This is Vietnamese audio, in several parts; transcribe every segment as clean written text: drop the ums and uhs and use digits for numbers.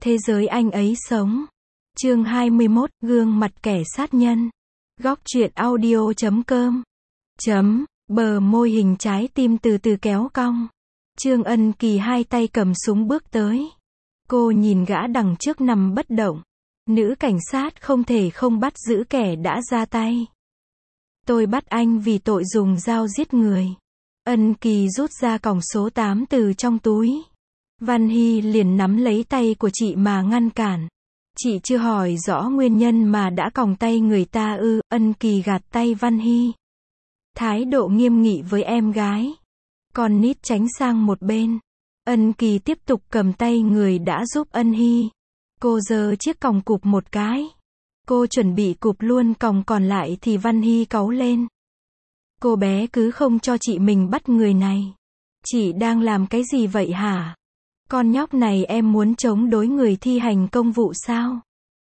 Thế giới anh ấy sống. Chương 21, gương mặt kẻ sát nhân. Góc truyện audio.com. Bờ môi hình trái tim từ từ kéo cong. Trương Ân Kỳ hai tay cầm súng bước tới. Cô nhìn gã đằng trước nằm bất động. Nữ cảnh sát không thể không bắt giữ kẻ đã ra tay. Tôi bắt anh vì tội dùng dao giết người. Ân Kỳ rút ra còng số 8 từ trong túi. Văn Hy liền nắm lấy tay của chị mà ngăn cản. Chị chưa hỏi rõ nguyên nhân mà đã còng tay người ta ư? Ân Kỳ gạt tay Văn Hy. Thái độ nghiêm nghị với em gái. Con nít tránh sang một bên. Ân Kỳ tiếp tục cầm tay người đã giúp Ân Hy. Cô giơ chiếc còng cụp một cái. Cô chuẩn bị cụp luôn còng còn lại thì Văn Hy cáu lên. Cô bé cứ không cho chị mình bắt người này. Chị đang làm cái gì vậy hả? Con nhóc này em muốn chống đối người thi hành công vụ sao?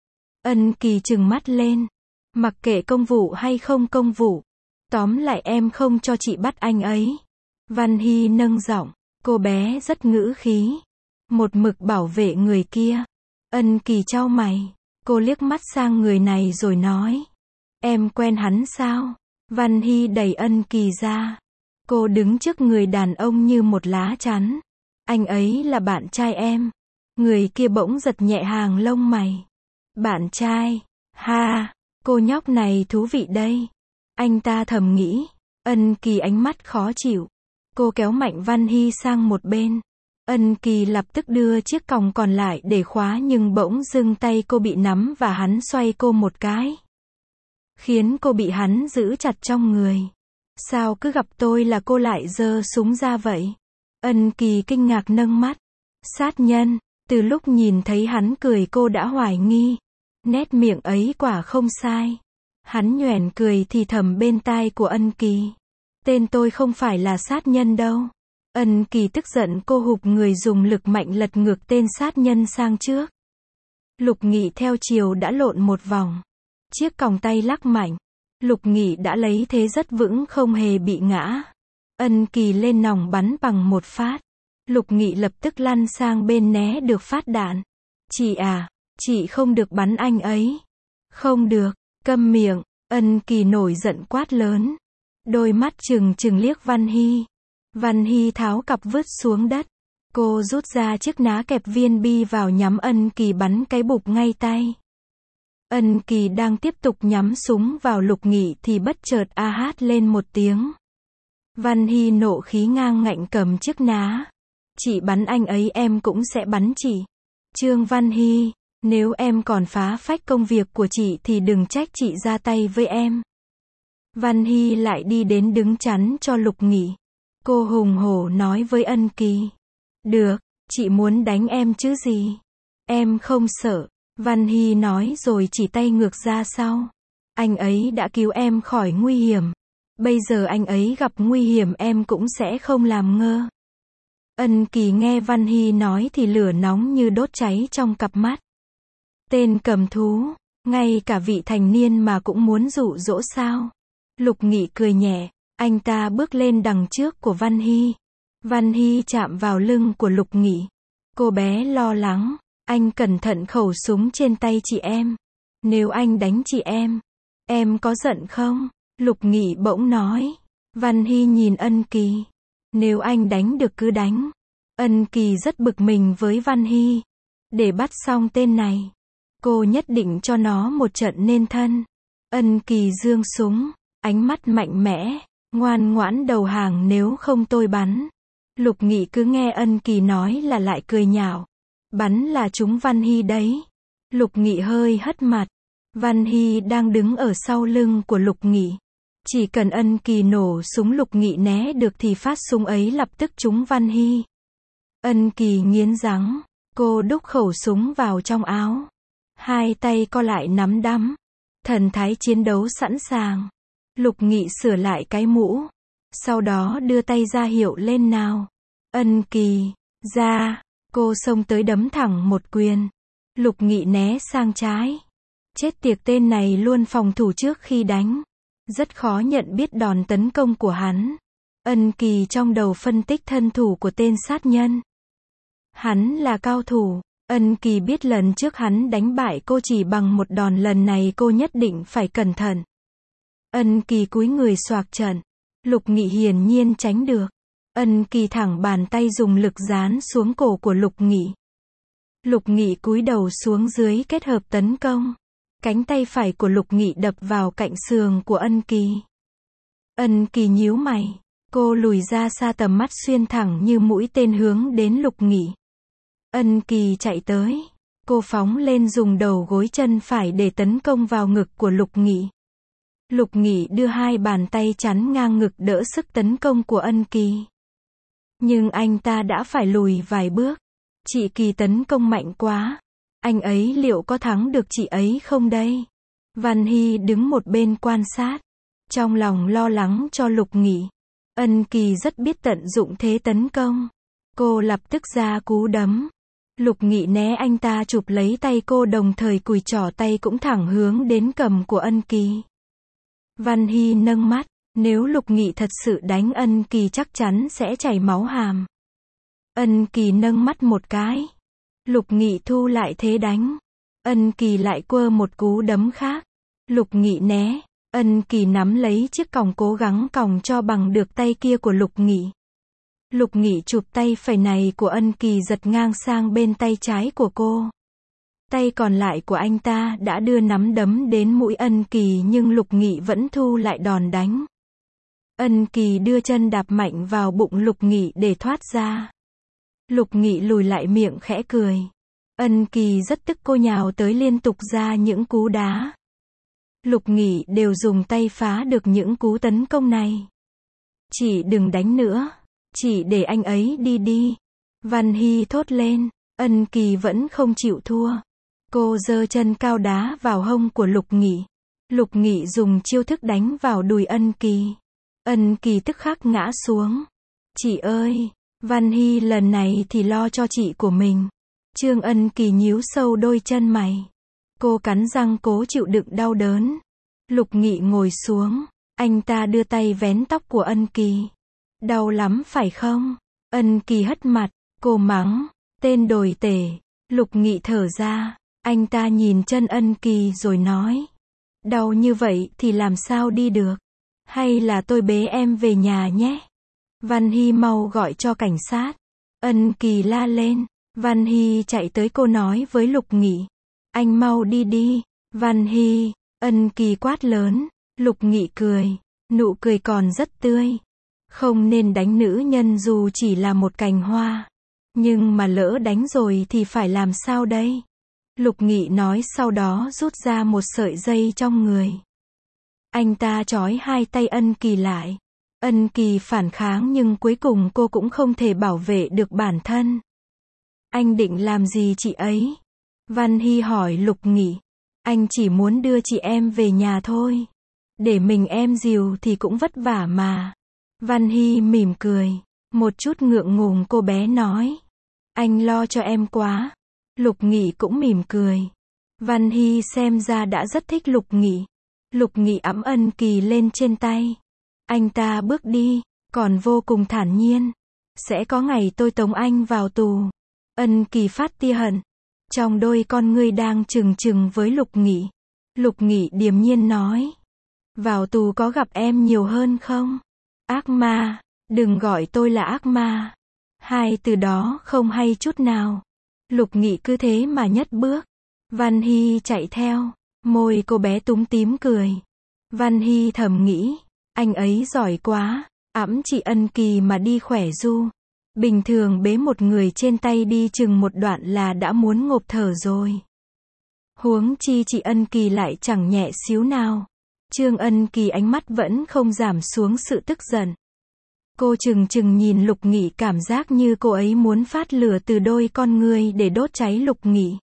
Ân Kỳ trừng mắt lên. Mặc kệ công vụ hay không công vụ. Tóm lại em không cho chị bắt anh ấy. Văn Hy nâng giọng. Cô bé rất ngữ khí. Một mực bảo vệ người kia. Ân Kỳ chau mày. Cô liếc mắt sang người này rồi nói. Em quen hắn sao? Văn Hy đẩy Ân Kỳ ra. Cô đứng trước người đàn ông như một lá chắn. Anh ấy là bạn trai em. Người kia bỗng giật nhẹ hàng lông mày. Bạn trai? Ha, cô nhóc này thú vị đây. Anh ta thầm nghĩ. Ân Kỳ ánh mắt khó chịu. Cô kéo mạnh Văn Hy sang một bên. Ân Kỳ lập tức đưa chiếc còng còn lại để khóa nhưng bỗng dưng tay cô bị nắm và hắn xoay cô một cái. Khiến cô bị hắn giữ chặt trong người. Sao cứ gặp tôi là cô lại giơ súng ra vậy? Ân Kỳ kinh ngạc nâng mắt. Sát nhân, từ lúc nhìn thấy hắn cười cô đã hoài nghi. Nét miệng ấy quả không sai. Hắn nhoẻn cười thì thầm bên tai của Ân Kỳ. Tên tôi không phải là sát nhân đâu. Ân Kỳ tức giận cô hụt người dùng lực mạnh lật ngược tên sát nhân sang trước. Lục Nghị theo chiều đã lộn một vòng. Chiếc còng tay lắc mạnh. Lục Nghị đã lấy thế rất vững không hề bị ngã. Ân Kỳ lên nòng bắn bằng một phát. Lục Nghị lập tức lăn sang bên né được phát đạn. Chị à, chị không được bắn anh ấy. Không được, câm miệng. Ân Kỳ nổi giận quát lớn. Đôi mắt trừng trừng liếc Văn Hy. Văn Hy tháo cặp vứt xuống đất. Cô rút ra chiếc ná kẹp viên bi vào nhắm Ân Kỳ bắn cái bụp ngay tay. Ân Kỳ đang tiếp tục nhắm súng vào Lục Nghị thì bất chợt a hát lên một tiếng. Văn Hy nộ khí ngang ngạnh cầm chiếc ná. Chị bắn anh ấy em cũng sẽ bắn chị. Trương Văn Hy, nếu em còn phá phách công việc của chị thì đừng trách chị ra tay với em. Văn Hy lại đi đến đứng chắn cho Lục Nghị. Cô hùng hổ nói với Ân Kỳ. Được, chị muốn đánh em chứ gì. Em không sợ. Văn Hy nói rồi chỉ tay ngược ra sau. Anh ấy đã cứu em khỏi nguy hiểm. Bây giờ anh ấy gặp nguy hiểm em cũng sẽ không làm ngơ. Ân Kỳ nghe Văn Hy nói thì lửa nóng như đốt cháy trong cặp mắt. Tên cầm thú, ngay cả vị thành niên mà cũng muốn dụ dỗ sao? Lục Nghị cười nhẹ, anh ta bước lên đằng trước của Văn Hy. Văn Hy chạm vào lưng của Lục Nghị. Cô bé lo lắng, anh cẩn thận khẩu súng trên tay chị em. Nếu anh đánh chị em có giận không? Lục Nghị bỗng nói. Văn Hy nhìn Ân Kỳ. Nếu anh đánh được cứ đánh. Ân Kỳ rất bực mình với Văn Hy. Để bắt xong tên này, cô nhất định cho nó một trận nên thân. Ân Kỳ giương súng, ánh mắt mạnh mẽ, ngoan ngoãn đầu hàng nếu không tôi bắn. Lục Nghị cứ nghe Ân Kỳ nói là lại cười nhạo. Bắn là trúng Văn Hy đấy. Lục Nghị hơi hất mặt. Văn Hy đang đứng ở sau lưng của Lục Nghị. Chỉ cần Ân Kỳ nổ súng Lục Nghị né được thì phát súng ấy lập tức trúng Văn Hy. Ân Kỳ nghiến răng. Cô đúc khẩu súng vào trong áo. Hai tay co lại nắm đấm. Thần thái chiến đấu sẵn sàng. Lục Nghị sửa lại cái mũ. Sau đó đưa tay ra hiệu lên nào. Ân Kỳ, ra. Cô xông tới đấm thẳng một quyền. Lục Nghị né sang trái. Chết tiệt tên này luôn phòng thủ trước khi đánh. Rất khó nhận biết đòn tấn công của hắn. Ân Kỳ trong đầu phân tích thân thủ của tên sát nhân. Hắn là cao thủ. Ân Kỳ biết lần trước hắn đánh bại cô chỉ bằng một đòn, lần này cô nhất định phải cẩn thận. Ân Kỳ cúi người xoạc trận. Lục Nghị hiển nhiên tránh được. Ân Kỳ thẳng bàn tay dùng lực dán xuống cổ của Lục Nghị. Lục Nghị cúi đầu xuống dưới kết hợp tấn công. Cánh tay phải của Lục Nghị đập vào cạnh sườn của Ân Kỳ. Ân Kỳ nhíu mày. Cô lùi ra xa, tầm mắt xuyên thẳng như mũi tên hướng đến Lục Nghị. Ân Kỳ chạy tới. Cô phóng lên dùng đầu gối chân phải để tấn công vào ngực của Lục Nghị. Lục Nghị đưa hai bàn tay chắn ngang ngực đỡ sức tấn công của Ân Kỳ. Nhưng anh ta đã phải lùi vài bước. Chị Kỳ tấn công mạnh quá. Anh ấy liệu có thắng được chị ấy không đây? Văn Hy đứng một bên quan sát. Trong lòng lo lắng cho Lục Nghị. Ân Kỳ rất biết tận dụng thế tấn công. Cô lập tức ra cú đấm. Lục Nghị né anh ta chụp lấy tay cô, đồng thời cùi trỏ tay cũng thẳng hướng đến cầm của Ân Kỳ. Văn Hy nâng mắt. Nếu Lục Nghị thật sự đánh Ân Kỳ chắc chắn sẽ chảy máu hàm. Ân Kỳ nâng mắt một cái. Lục Nghị thu lại thế đánh. Ân Kỳ lại quơ một cú đấm khác. Lục Nghị né. Ân Kỳ nắm lấy chiếc còng cố gắng còng cho bằng được tay kia của Lục Nghị. Lục Nghị chụp tay phải này của Ân Kỳ giật ngang sang bên tay trái của cô. Tay còn lại của anh ta đã đưa nắm đấm đến mũi Ân Kỳ, nhưng Lục Nghị vẫn thu lại đòn đánh. Ân Kỳ đưa chân đạp mạnh vào bụng Lục Nghị để thoát ra. Lục Nghị lùi lại, miệng khẽ cười. Ân Kỳ rất tức, cô nhào tới liên tục ra những cú đá. Lục Nghị đều dùng tay phá được những cú tấn công này. Chị đừng đánh nữa. Chị để anh ấy đi đi. Văn Hy thốt lên. Ân Kỳ vẫn không chịu thua. Cô giơ chân cao đá vào hông của Lục Nghị. Lục Nghị dùng chiêu thức đánh vào đùi Ân Kỳ. Ân Kỳ tức khắc ngã xuống. Chị ơi! Văn Hy lần này thì lo cho chị của mình. Trương Ân Kỳ nhíu sâu đôi chân mày. Cô cắn răng cố chịu đựng đau đớn. Lục Nghị ngồi xuống. Anh ta đưa tay vén tóc của Ân Kỳ. Đau lắm phải không? Ân Kỳ hất mặt. Cô mắng. Tên đồi tể. Lục Nghị thở ra. Anh ta nhìn chân Ân Kỳ rồi nói. Đau như vậy thì làm sao đi được? Hay là tôi bế em về nhà nhé? Văn Hy mau gọi cho cảnh sát. Ân Kỳ la lên. Văn Hy chạy tới, cô nói với Lục Nghị. Anh mau đi đi. Văn Hy. Ân Kỳ quát lớn. Lục Nghị cười. Nụ cười còn rất tươi. Không nên đánh nữ nhân dù chỉ là một cành hoa. Nhưng mà lỡ đánh rồi thì phải làm sao đây? Lục Nghị nói, sau đó rút ra một sợi dây trong người. Anh ta trói hai tay Ân Kỳ lại. Ân Kỳ phản kháng nhưng cuối cùng cô cũng không thể bảo vệ được bản thân. Anh định làm gì chị ấy? Văn Hy hỏi Lục Nghị. Anh chỉ muốn đưa chị em về nhà thôi. Để mình em dìu thì cũng vất vả mà. Văn Hy mỉm cười. Một chút ngượng ngùng cô bé nói. Anh lo cho em quá. Lục Nghị cũng mỉm cười. Văn Hy xem ra đã rất thích Lục Nghị. Lục Nghị ẵm Ân Kỳ lên trên tay. Anh ta bước đi, còn vô cùng thản nhiên. Sẽ có ngày tôi tống anh vào tù. Ân Kỳ phát tia hận. Trong đôi con ngươi đang trừng trừng với Lục Nghị. Lục Nghị điềm nhiên nói. Vào tù có gặp em nhiều hơn không? Ác ma, đừng gọi tôi là ác ma. Hai từ đó không hay chút nào. Lục Nghị cứ thế mà nhất bước. Văn Hy chạy theo. Môi cô bé túm tím cười. Văn Hy thầm nghĩ. Anh ấy giỏi quá. Ẵm chị Ân Kỳ mà đi khỏe du. Bình thường bế một người trên tay đi chừng một đoạn là đã muốn ngộp thở rồi. Huống chi chị Ân Kỳ lại chẳng nhẹ xíu nào. Trương Ân Kỳ ánh mắt vẫn không giảm xuống sự tức giận. Cô chừng chừng nhìn Lục Nghị, cảm giác như cô ấy muốn phát lửa từ đôi con ngươi để đốt cháy Lục Nghị.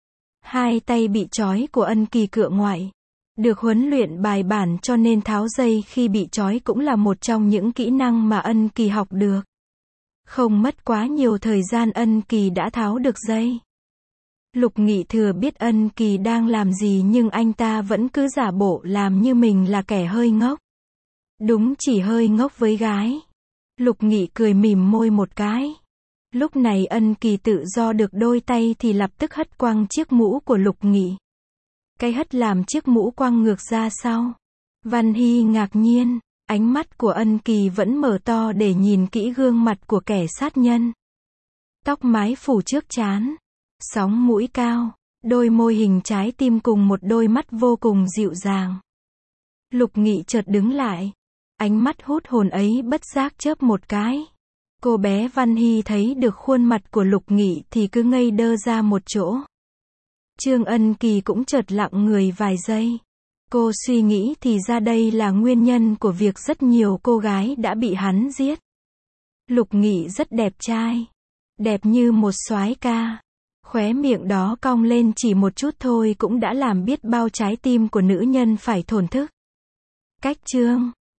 Hai tay bị trói của Ân Kỳ cựa ngoại. Được huấn luyện bài bản cho nên tháo dây khi bị trói cũng là một trong những kỹ năng mà Ân Kỳ học được. Không mất quá nhiều thời gian Ân Kỳ đã tháo được dây. Lục Nghị thừa biết Ân Kỳ đang làm gì nhưng anh ta vẫn cứ giả bộ làm như mình là kẻ hơi ngốc. Đúng chỉ hơi ngốc với gái. Lục Nghị cười mỉm môi một cái. Lúc này Ân Kỳ tự do được đôi tay thì lập tức hất quăng chiếc mũ của Lục Nghị. Cái hất làm chiếc mũ quăng ngược ra sau. Văn Hy ngạc nhiên, ánh mắt của Ân Kỳ vẫn mở to để nhìn kỹ gương mặt của kẻ sát nhân. Tóc mái phủ trước trán, sóng mũi cao, đôi môi hình trái tim cùng một đôi mắt vô cùng dịu dàng. Lục Nghị chợt đứng lại, ánh mắt hút hồn ấy bất giác chớp một cái. Cô bé Văn Hy thấy được khuôn mặt của Lục Nghị thì cứ ngây đơ ra một chỗ. Trương Ân Kỳ cũng chợt lặng người vài giây. Cô suy nghĩ thì ra đây là nguyên nhân của việc rất nhiều cô gái đã bị hắn giết. Lục Nghị rất đẹp trai, đẹp như một soái ca. Khóe miệng đó cong lên chỉ một chút thôi cũng đã làm biết bao trái tim của nữ nhân phải thổn thức. Cách chương